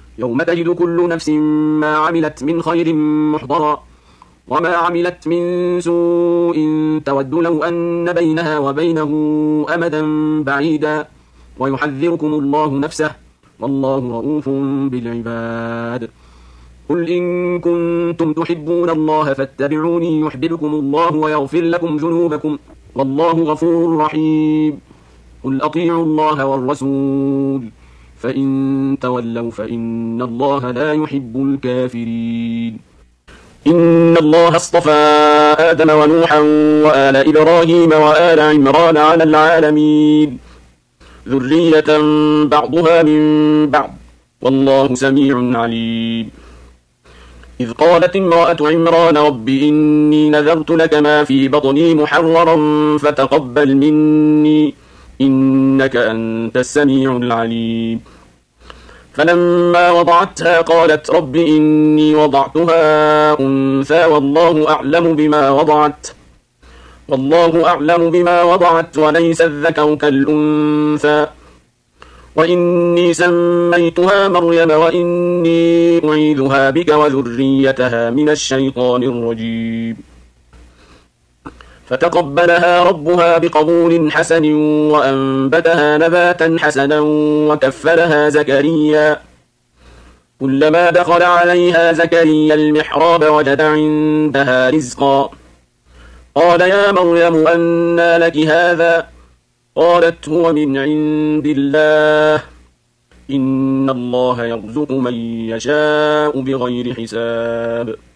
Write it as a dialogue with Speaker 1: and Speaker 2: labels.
Speaker 1: يوم تجد كل نفس ما عملت من خير محضرا وما عملت من سوء تود لو أن بينها وبينه أمدا بعيدا ويحذركم الله نفسه والله رؤوف بالعباد. قل إن كنتم تحبون الله فاتبعوني يحببكم الله ويغفر لكم ذنوبكم والله غفور رحيم. قل أطيعوا الله والرسول فإن تولوا فإن الله لا يحب الكافرين. إن الله اصطفى آدم ونوحا وآل إبراهيم وآل عمران على العالمين ذرية بعضها من بعض والله سميع عليم. إذ قالت امرأة عمران رب إني نذرت لك ما في بطني محررا فتقبل مني إنك أنت السميع العليم. فلما وضعتها قالت رب إني وضعتها أنثى والله أعلم بما وضعت وليس الذكر كالأنثى وإني سميتها مريم وإني أعيذها بك وذريتها من الشيطان الرجيم. فتقبلها ربها بقبول حسن وأنبتها نباتا حسنا وكفلها زكريا. كلما دخل عليها زكريا المحراب وجد عندها رزقا قال يا مريم أنى لك هذا قالت هو من عند الله إن الله يرزق من يشاء بغير حساب.